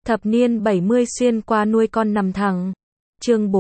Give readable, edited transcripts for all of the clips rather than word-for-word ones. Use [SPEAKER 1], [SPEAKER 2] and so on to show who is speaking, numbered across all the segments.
[SPEAKER 1] Thập niên 70 xuyên qua nuôi con nằm thẳng. Chương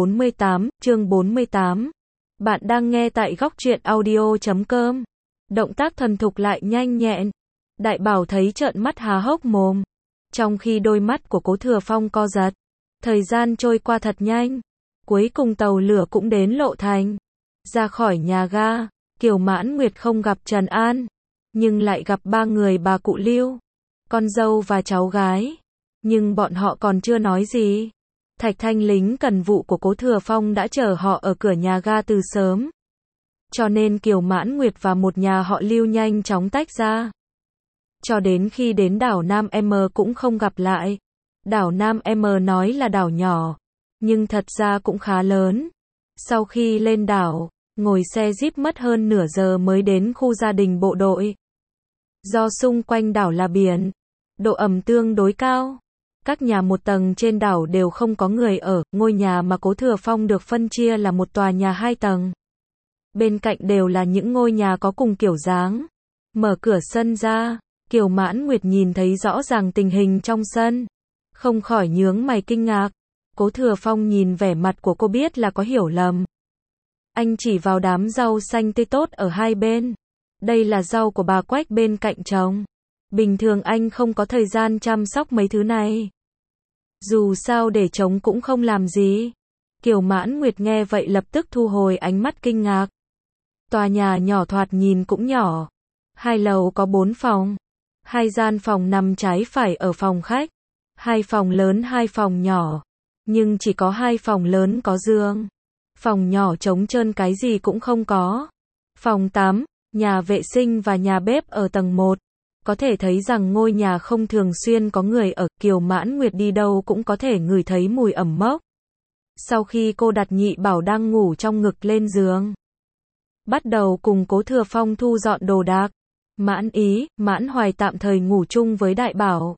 [SPEAKER 1] 48. Bạn đang nghe tại góc truyện audio.com. Động tác thuần thục lại nhanh nhẹn. Đại Bảo thấy trợn mắt há hốc mồm. Trong khi đôi mắt của Cố Thừa Phong co giật. Thời gian trôi qua thật nhanh. Cuối cùng tàu lửa cũng đến Lộ Thành. Ra khỏi nhà ga, Kiều Mãn Nguyệt không gặp Trần An, nhưng lại gặp ba người bà cụ Lưu, con dâu và cháu gái. Nhưng bọn họ còn chưa nói gì. Thạch Thanh lính cần vụ của Cố Thừa Phong đã chờ họ ở cửa nhà ga từ sớm. Cho nên Kiều Mãn Nguyệt và một nhà họ Lưu nhanh chóng tách ra. Cho đến khi đến đảo Nam M cũng không gặp lại. Đảo Nam M nói là đảo nhỏ, nhưng thật ra cũng khá lớn. Sau khi lên đảo, ngồi xe jeep mất hơn nửa giờ mới đến khu gia đình bộ đội. Do xung quanh đảo là biển, độ ẩm tương đối cao. Các nhà một tầng trên đảo đều không có người ở, ngôi nhà mà Cố Thừa Phong được phân chia là một tòa nhà 2 tầng. Bên cạnh đều là những ngôi nhà có cùng kiểu dáng. Mở cửa sân ra, Kiều Mãn Nguyệt nhìn thấy rõ ràng tình hình trong sân. Không khỏi nhướng mày kinh ngạc. Cố Thừa Phong nhìn vẻ mặt của cô biết là có hiểu lầm. Anh chỉ vào đám rau xanh tươi tốt ở hai bên. Đây là rau của bà Quách bên cạnh trồng. Bình thường anh không có thời gian chăm sóc mấy thứ này. Dù sao để trống cũng không làm gì. Kiều Mãn Nguyệt nghe vậy lập tức thu hồi ánh mắt kinh ngạc. Tòa nhà nhỏ thoạt nhìn cũng nhỏ. 2 lầu có 4 phòng. 2 gian phòng nằm trái phải ở phòng khách. 2 phòng lớn 2 phòng nhỏ. Nhưng chỉ có 2 phòng lớn có giường. Phòng nhỏ trống trơn cái gì cũng không có. Phòng tắm, nhà vệ sinh và nhà bếp ở tầng 1. Có thể thấy rằng ngôi nhà không thường xuyên có người ở. Kiều Mãn Nguyệt đi đâu cũng có thể ngửi thấy mùi ẩm mốc. Sau khi cô đặt Nhị Bảo đang ngủ trong ngực lên giường, bắt đầu cùng Cố Thừa Phong thu dọn đồ đạc. Mãn Ý, Mãn Hoài tạm thời ngủ chung với Đại Bảo.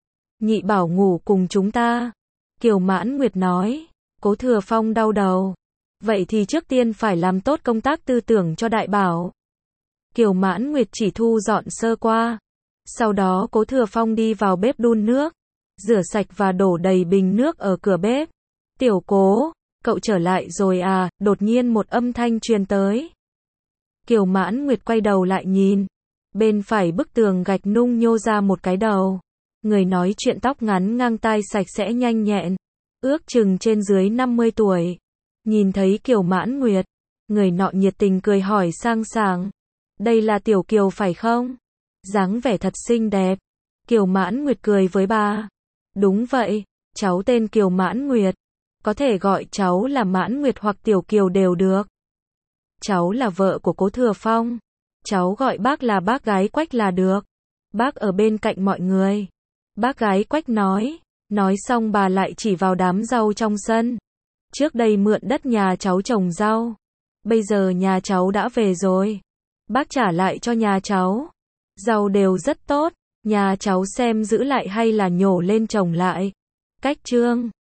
[SPEAKER 1] Nhị Bảo ngủ cùng chúng ta. Kiều Mãn Nguyệt nói. Cố Thừa Phong đau đầu. Vậy thì trước tiên phải làm tốt công tác tư tưởng cho Đại Bảo. Kiều Mãn Nguyệt chỉ thu dọn sơ qua. Sau đó Cố Thừa Phong đi vào bếp đun nước, rửa sạch và đổ đầy bình nước ở cửa bếp. Tiểu Cố, cậu trở lại rồi à? Đột nhiên một âm thanh truyền tới. Kiều Mãn Nguyệt quay đầu lại nhìn. Bên phải bức tường gạch nung nhô ra một cái đầu. Người nói chuyện tóc ngắn ngang tai sạch sẽ nhanh nhẹn. Ước chừng trên dưới 50 tuổi. Nhìn thấy Kiều Mãn Nguyệt, người nọ nhiệt tình cười hỏi sang sảng. Đây là Tiểu Kiều phải không? Dáng vẻ thật xinh đẹp. Kiều Mãn Nguyệt cười với bà. Đúng vậy, cháu tên Kiều Mãn Nguyệt. Có thể gọi cháu là Mãn Nguyệt hoặc Tiểu Kiều đều được. Cháu là vợ của Cố Thừa Phong. Cháu gọi bác là bác gái Quách là được. Bác ở bên cạnh mọi người. Bác gái Quách nói. Nói xong bà lại chỉ vào đám rau trong sân. Trước đây mượn đất nhà cháu trồng rau. Bây giờ nhà cháu đã về rồi. Bác trả lại cho nhà cháu. Rau đều rất tốt. Nhà cháu xem giữ lại hay là nhổ lên trồng lại. Cách chương